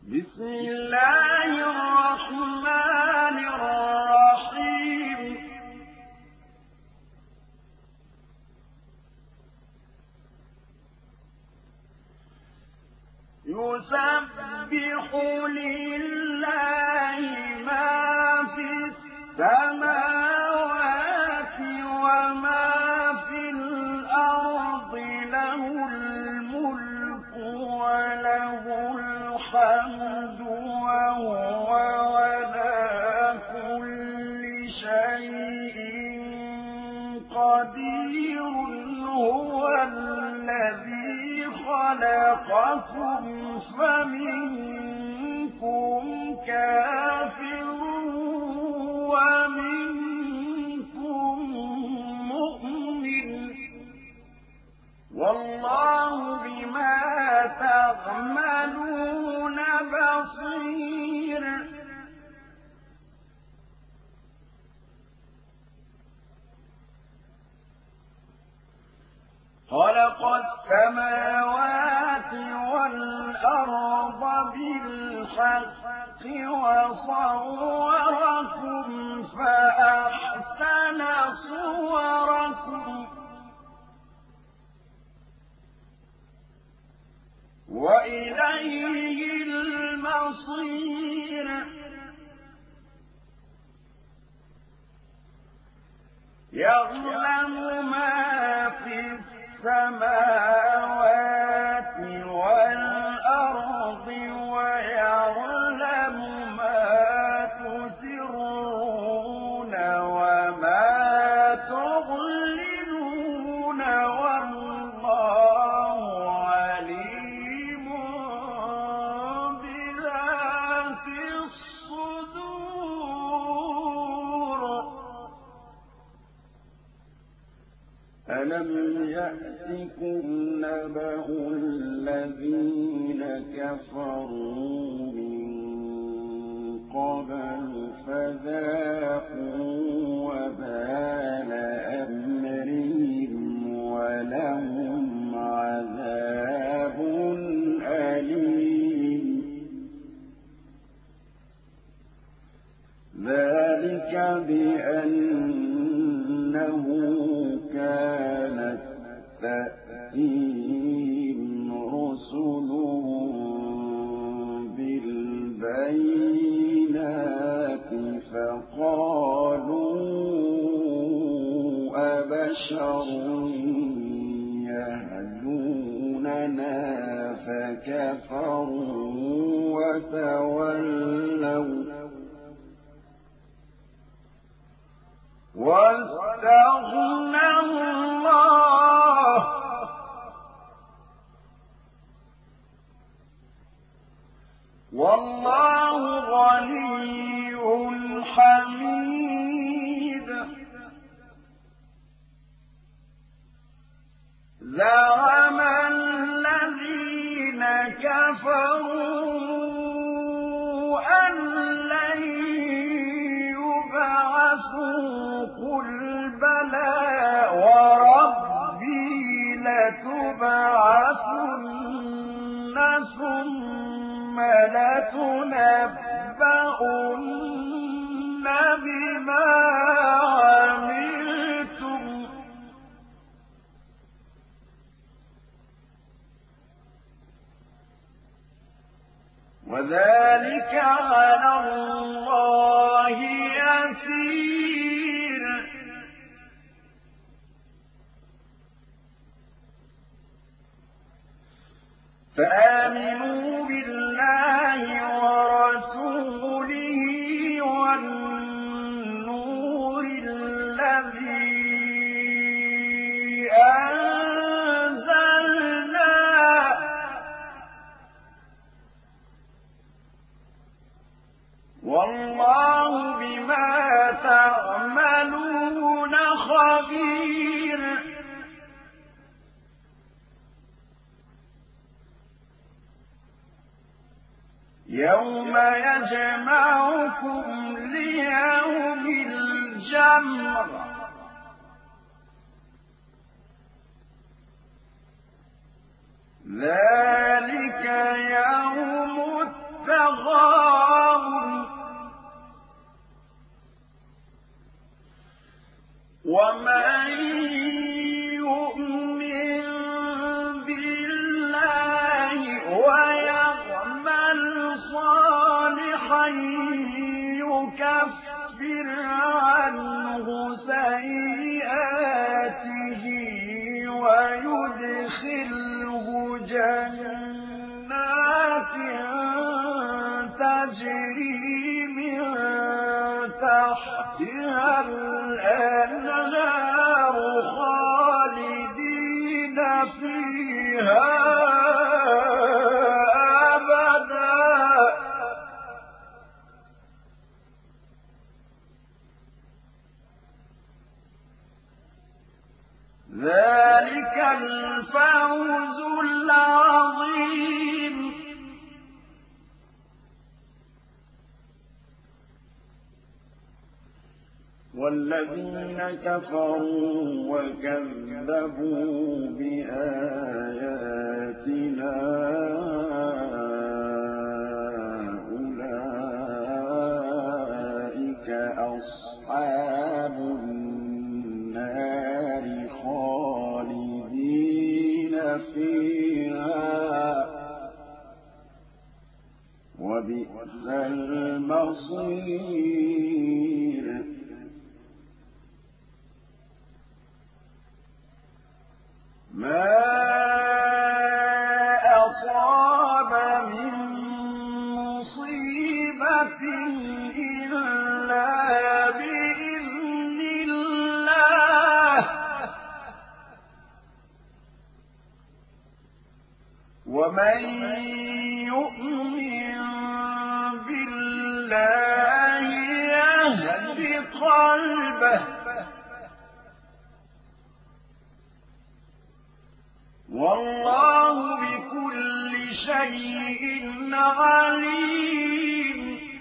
بسم الله الرحمن الرحيم يسبح لله ما في السماوات وما في الأرض له الملك وله الحمد وهو على كل شيء قدير هو الذي خلقكم فمنكم كافر ومنكم مؤمن والله بما تعملون بصير خلق السماوات والأرض بالحق وصوركم فأحسن صوركم وإليه المصير يعلم ما في السماوات والأرض ويعلم ما تسرون وما تعلنون والله عليم بذات الصدور ألم يأتكم نبأ الذين كفروا من قبل فذاقوا وبال أمرهم ولهم عذاب أليم ذلك بأنه كانت تأتيهم رسلهم بالبينات فقالوا أبشر يهدوننا فكفروا وتولوا واستغنى الله والله غني حميد زعم الذين كفروا أن لن يبعثوا قل بلى وربي لتبعثن ثم لتنبؤن بما عملتم وذلك على الله يسير فآمنوا بالله ورسوله والنور الذي أنزلنا والله بما تعملون خبير يوم يجمعكم ليوم الجمع ذلك يوم التغابن ومن يؤمن بالله ويعمل صالحا يكفر عنه سيئاته ويدخله جنات تجري من تحتها الأنهار خالدين فيها أبدا ذلك الفوز العظيم والذين كفروا وكذبوا بآياتنا أولئك أصحاب النار خالدين فيها وبئس المصير ما أصاب من مصيبة إلا بإذن الله ومن يؤمن بالله يهد قلبه والله بكل شيء عليم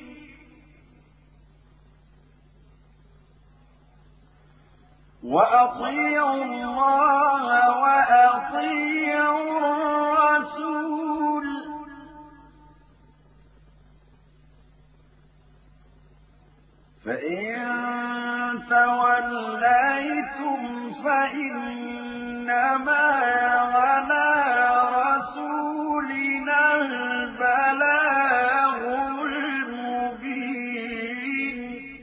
وأطيعوا الله وأطيعوا الرسول فإن توليتم فإنما على رسولنا البلاغ المبين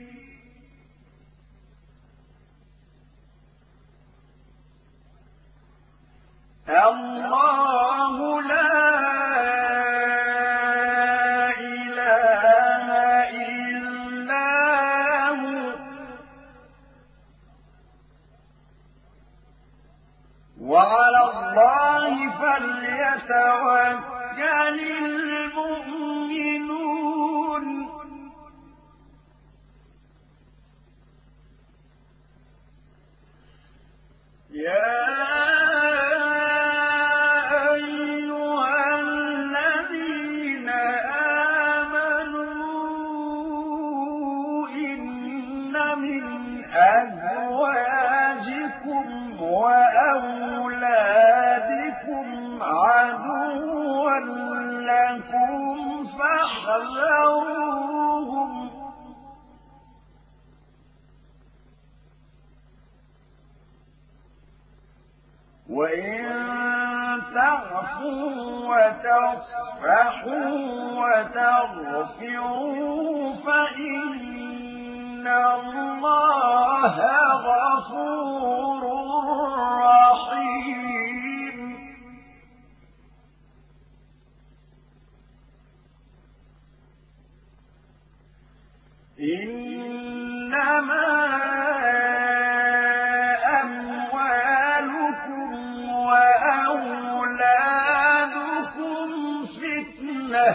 الله لا إله إلا هو وعلى الله فليتوكل المؤمنون يا أيها الذين آمنوا إن من أزواجكم وأولادكم عدوا لكم فاحذروهم وإن تعفوا وتصفحوا وتغفروا فإن الله غفور رحيم إنما أموالكم وأولادكم فتنة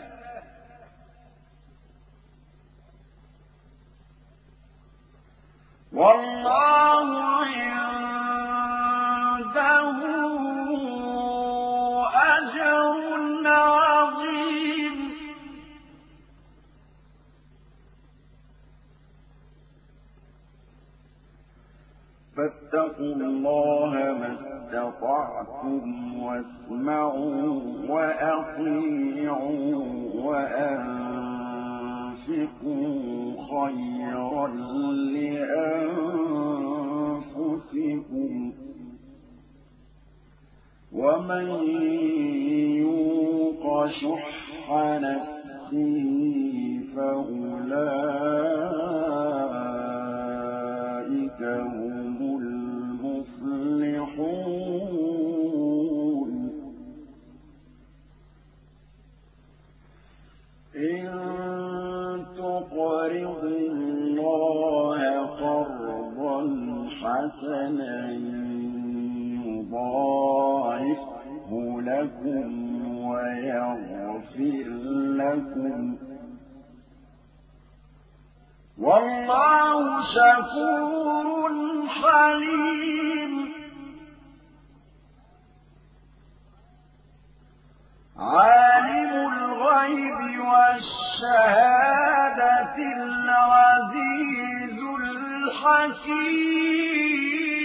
والله عنده أجر عظيم فاتقوا الله ما استطعتم واسمعوا وأطيعوا وأنفقوا خيرا لأنفسكم أنفسكم ومن يوق شح نفسه فأولئك هم المفلحون إن تقرضوا الله قرضا حسنا يضاعفه لكم ويغفر لكم والله شكور حليم عالم الغيب والشهادة العزيز الحكيم